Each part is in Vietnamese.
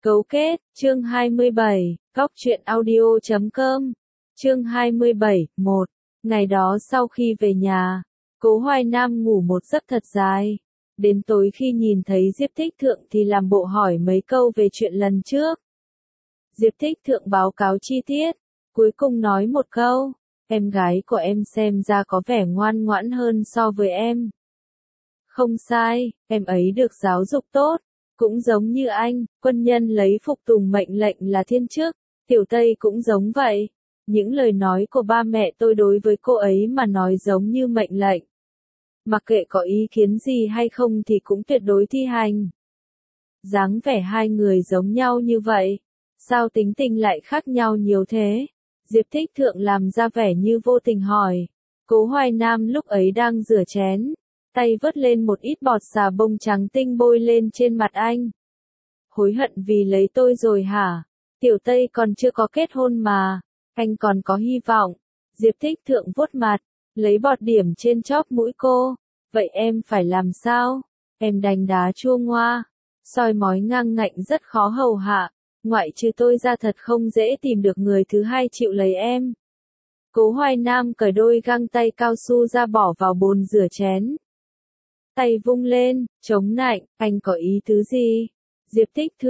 Cấu kết, chương 27, Cóc truyện audio.com, chương 27, 1. Ngày đó sau khi về nhà, Cố Hoài Nam ngủ một giấc thật dài. Đến tối khi nhìn thấy Diệp Thích Thượng thì làm bộ hỏi mấy câu về chuyện lần trước. Diệp Thích Thượng báo cáo chi tiết, cuối cùng nói một câu, em gái của em xem ra có vẻ ngoan ngoãn hơn so với em. Không sai, em ấy được giáo dục tốt. Cũng giống như anh, quân nhân lấy phục tùng mệnh lệnh là thiên chức, Tiểu Tây cũng giống vậy. Những lời nói của ba mẹ tôi đối với cô ấy mà nói giống như mệnh lệnh. Mặc kệ có ý kiến gì hay không thì cũng tuyệt đối thi hành. Dáng vẻ hai người giống nhau như vậy, sao tính tình lại khác nhau nhiều thế? Diệp Thích Thượng làm ra vẻ như vô tình hỏi. Cố Hoài Nam lúc ấy đang rửa chén. Tay vớt lên một ít bọt xà bông trắng tinh bôi lên trên mặt anh. Hối hận vì lấy tôi rồi hả? Tiểu Tây còn chưa có kết hôn mà, anh còn có hy vọng. Diệp Thích Thượng vuốt mặt, lấy bọt điểm trên chóp mũi cô. Vậy em phải làm sao? Em đánh đá chua ngoa, soi mói ngang ngạnh rất khó hầu hạ. Ngoại trừ tôi ra thật không dễ tìm được người thứ hai chịu lấy em. Cố Hoài Nam cởi đôi găng tay cao su ra bỏ vào bồn rửa chén. Tay vung lên, chống nạnh, anh có ý tứ gì? Diệp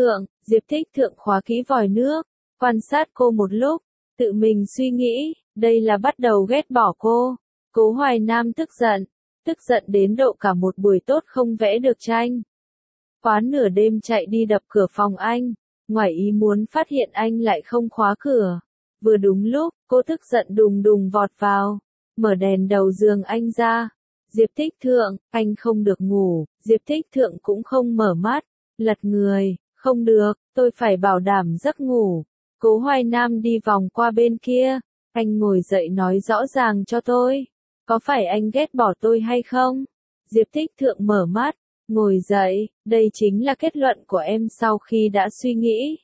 Thích Thượng khóa kỹ vòi nước, quan sát cô một lúc, tự mình suy nghĩ, đây là bắt đầu ghét bỏ cô. Cố Hoài Nam tức giận đến độ cả một buổi tốt không vẽ được tranh. Quá nửa đêm chạy đi đập cửa phòng anh, ngoài ý muốn phát hiện anh lại không khóa cửa. Vừa đúng lúc, cô tức giận đùng đùng vọt vào, mở đèn đầu giường anh ra. Diệp Thích Thượng, anh không được ngủ. Diệp Thích Thượng cũng không mở mắt, lật người, không được, tôi phải bảo đảm giấc ngủ. Cố Hoài Nam đi vòng qua bên kia, anh ngồi dậy nói rõ ràng cho tôi, có phải anh ghét bỏ tôi hay không? Diệp Thích Thượng mở mắt, ngồi dậy, đây chính là kết luận của em sau khi đã suy nghĩ.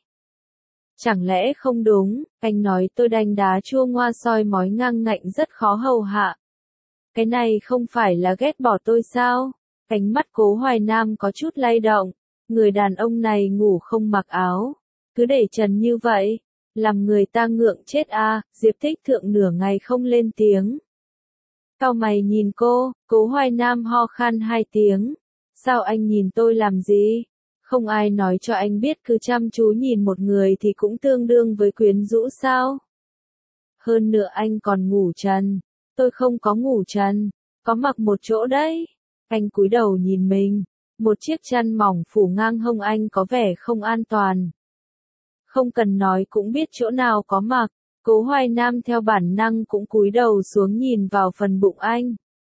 Chẳng lẽ không đúng, anh nói tôi đánh đá chua ngoa soi mói ngang ngạnh rất khó hầu hạ. Cái này không phải là ghét bỏ tôi sao? Ánh mắt Cố Hoài Nam có chút lay động. Người đàn ông này ngủ không mặc áo, cứ để trần như vậy, làm người ta ngượng chết à. Diệp Thích Thượng nửa ngày không lên tiếng. Cau mày nhìn cô, Cố Hoài Nam ho khan 2 tiếng. Sao anh nhìn tôi làm gì? Không ai nói cho anh biết cứ chăm chú nhìn một người thì cũng tương đương với quyến rũ sao? Hơn nữa anh còn ngủ trần. Tôi không có ngủ trần, có mặc một chỗ đấy. Anh cúi đầu nhìn mình, một chiếc chăn mỏng phủ ngang hông anh có vẻ không an toàn. Không cần nói cũng biết chỗ nào có mặc. Cố Hoài Nam theo bản năng cũng cúi đầu xuống nhìn vào phần bụng anh.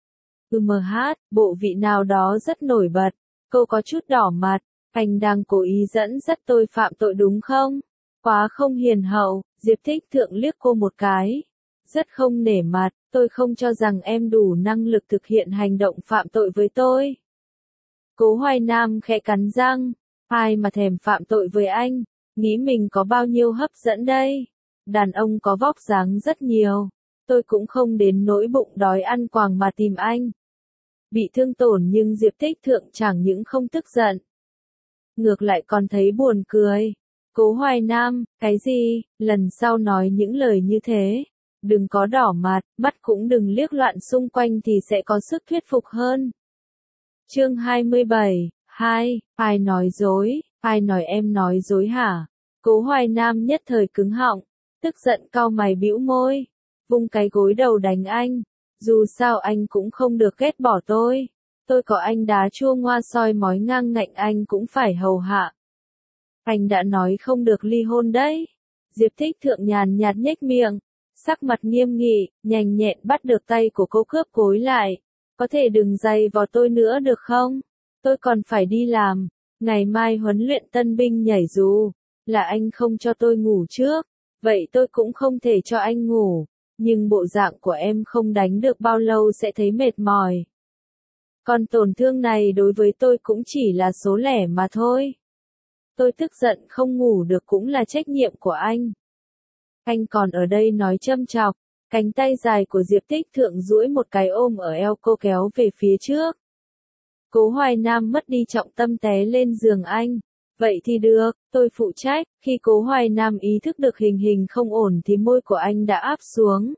Bộ vị nào đó rất nổi bật. Cô có chút đỏ mặt. Anh đang cố ý dẫn dắt tôi phạm tội đúng không? Quá không hiền hậu. Diệp Thích Thượng liếc cô một cái. Rất không nể mặt, tôi không cho rằng em đủ năng lực thực hiện hành động phạm tội với tôi. Cố Hoài Nam khẽ cắn răng, ai mà thèm phạm tội với anh, nghĩ mình có bao nhiêu hấp dẫn đây. Đàn ông có vóc dáng rất nhiều, tôi cũng không đến nỗi bụng đói ăn quàng mà tìm anh. Bị thương tổn nhưng Diệp Thích Thượng chẳng những không tức giận, ngược lại còn thấy buồn cười. Cố Hoài Nam, cái gì, lần sau nói những lời như thế. Đừng có đỏ mặt, mắt cũng đừng liếc loạn xung quanh thì sẽ có sức thuyết phục hơn. Chương 27, 2, ai nói dối, ai nói em nói dối hả? Cố Hoài Nam nhất thời cứng họng, tức giận cau mày bĩu môi, vung cái gối đầu đánh anh. Dù sao anh cũng không được ghét bỏ tôi có anh đá chua ngoa soi mói ngang ngạnh anh cũng phải hầu hạ. Anh đã nói không được ly hôn đấy. Diệp Thích Thượng nhàn nhạt nhếch miệng. Sắc mặt nghiêm nghị, nhanh nhẹn bắt được tay của cô cướp gối lại. Có thể đừng giày vò tôi nữa được không? Tôi còn phải đi làm. Ngày mai huấn luyện tân binh nhảy dù. Là anh không cho tôi ngủ trước. Vậy tôi cũng không thể cho anh ngủ. Nhưng bộ dạng của em không đánh được bao lâu sẽ thấy mệt mỏi. Còn tổn thương này đối với tôi cũng chỉ là số lẻ mà thôi. Tôi tức giận không ngủ được cũng là trách nhiệm của anh. Anh còn ở đây nói châm chọc, cánh tay dài của Diệp Thích Thượng duỗi một cái ôm ở eo cô kéo về phía trước. Cố Hoài Nam mất đi trọng tâm té lên giường anh, Vậy thì được, tôi phụ trách. Khi Cố Hoài Nam ý thức được hình hình không ổn thì môi của anh đã áp xuống.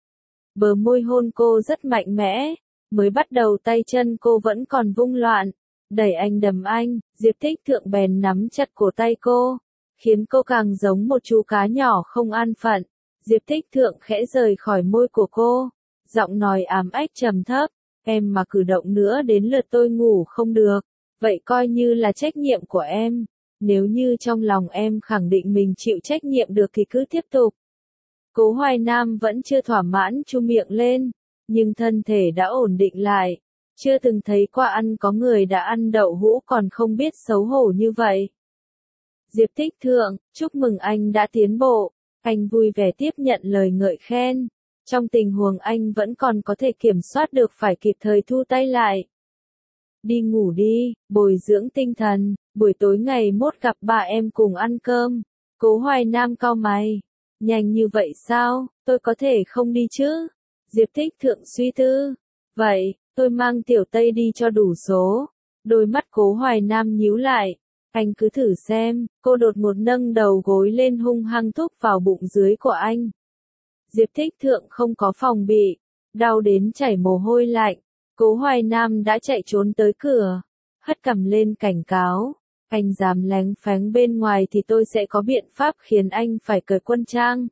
Bờ môi hôn cô rất mạnh mẽ. Mới bắt đầu tay chân cô vẫn còn vung loạn. Đẩy anh đầm anh, Diệp Thích Thượng bèn nắm chặt cổ tay cô, khiến cô càng giống một chú cá nhỏ không an phận. Diệp Thích Thượng khẽ rời khỏi môi của cô, giọng nói ám ách trầm thấp, em mà cử động nữa đến lượt tôi ngủ không được, vậy coi như là trách nhiệm của em. Nếu như trong lòng em khẳng định mình chịu trách nhiệm được thì cứ tiếp tục. Cố Hoài Nam vẫn chưa thỏa mãn chu miệng lên, nhưng thân thể đã ổn định lại. Chưa từng thấy qua ăn có người đã ăn đậu hũ còn không biết xấu hổ như vậy. Diệp Thích Thượng, chúc mừng anh đã tiến bộ. Anh vui vẻ tiếp nhận lời ngợi khen. Trong tình huống anh vẫn còn có thể kiểm soát được phải kịp thời thu tay lại. Đi ngủ đi, bồi dưỡng tinh thần, buổi tối ngày mốt gặp bà em cùng ăn cơm. Cố Hoài Nam cau mày. Nhanh như vậy sao, tôi có thể không đi chứ? Diệp Thích Thượng suy tư. Vậy, tôi mang Tiểu Tây đi cho đủ số. Đôi mắt Cố Hoài Nam nhíu lại. Anh cứ thử xem, cô đột ngột nâng đầu gối lên hung hăng thúc vào bụng dưới của anh. Diệp Thích Thượng không có phòng bị, đau đến chảy mồ hôi lạnh. Cố Hoài Nam đã chạy trốn tới cửa, hất cằm lên cảnh cáo. Anh dám lén phén bên ngoài thì tôi sẽ có biện pháp khiến anh phải cởi quân trang.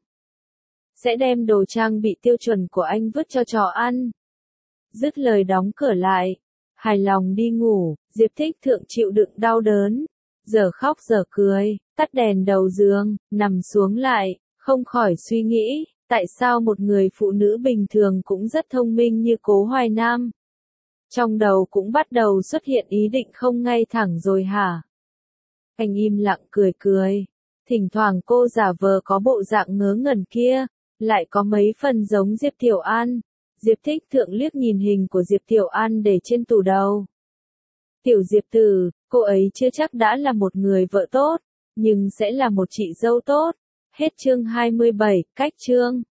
Sẽ đem đồ trang bị tiêu chuẩn của anh vứt cho chó ăn. Dứt lời đóng cửa lại, hài lòng đi ngủ. Diệp Thích Thượng chịu đựng đau đớn, giờ khóc giờ cười, tắt đèn đầu giường, nằm xuống lại, không khỏi suy nghĩ, tại sao một người phụ nữ bình thường cũng rất thông minh như Cố Hoài Nam. Trong đầu cũng bắt đầu xuất hiện ý định không ngay thẳng rồi hả? Anh im lặng cười cười, thỉnh thoảng cô giả vờ có bộ dạng ngớ ngẩn kia, lại có mấy phần giống Diệp Tiểu An. Diệp Thích Thượng liếc nhìn hình của Diệp Tiểu An để trên tủ đầu. Tiểu Diệp Tử, cô ấy chưa chắc đã là một người vợ tốt, nhưng sẽ là một chị dâu tốt. Hết chương 27, cách chương.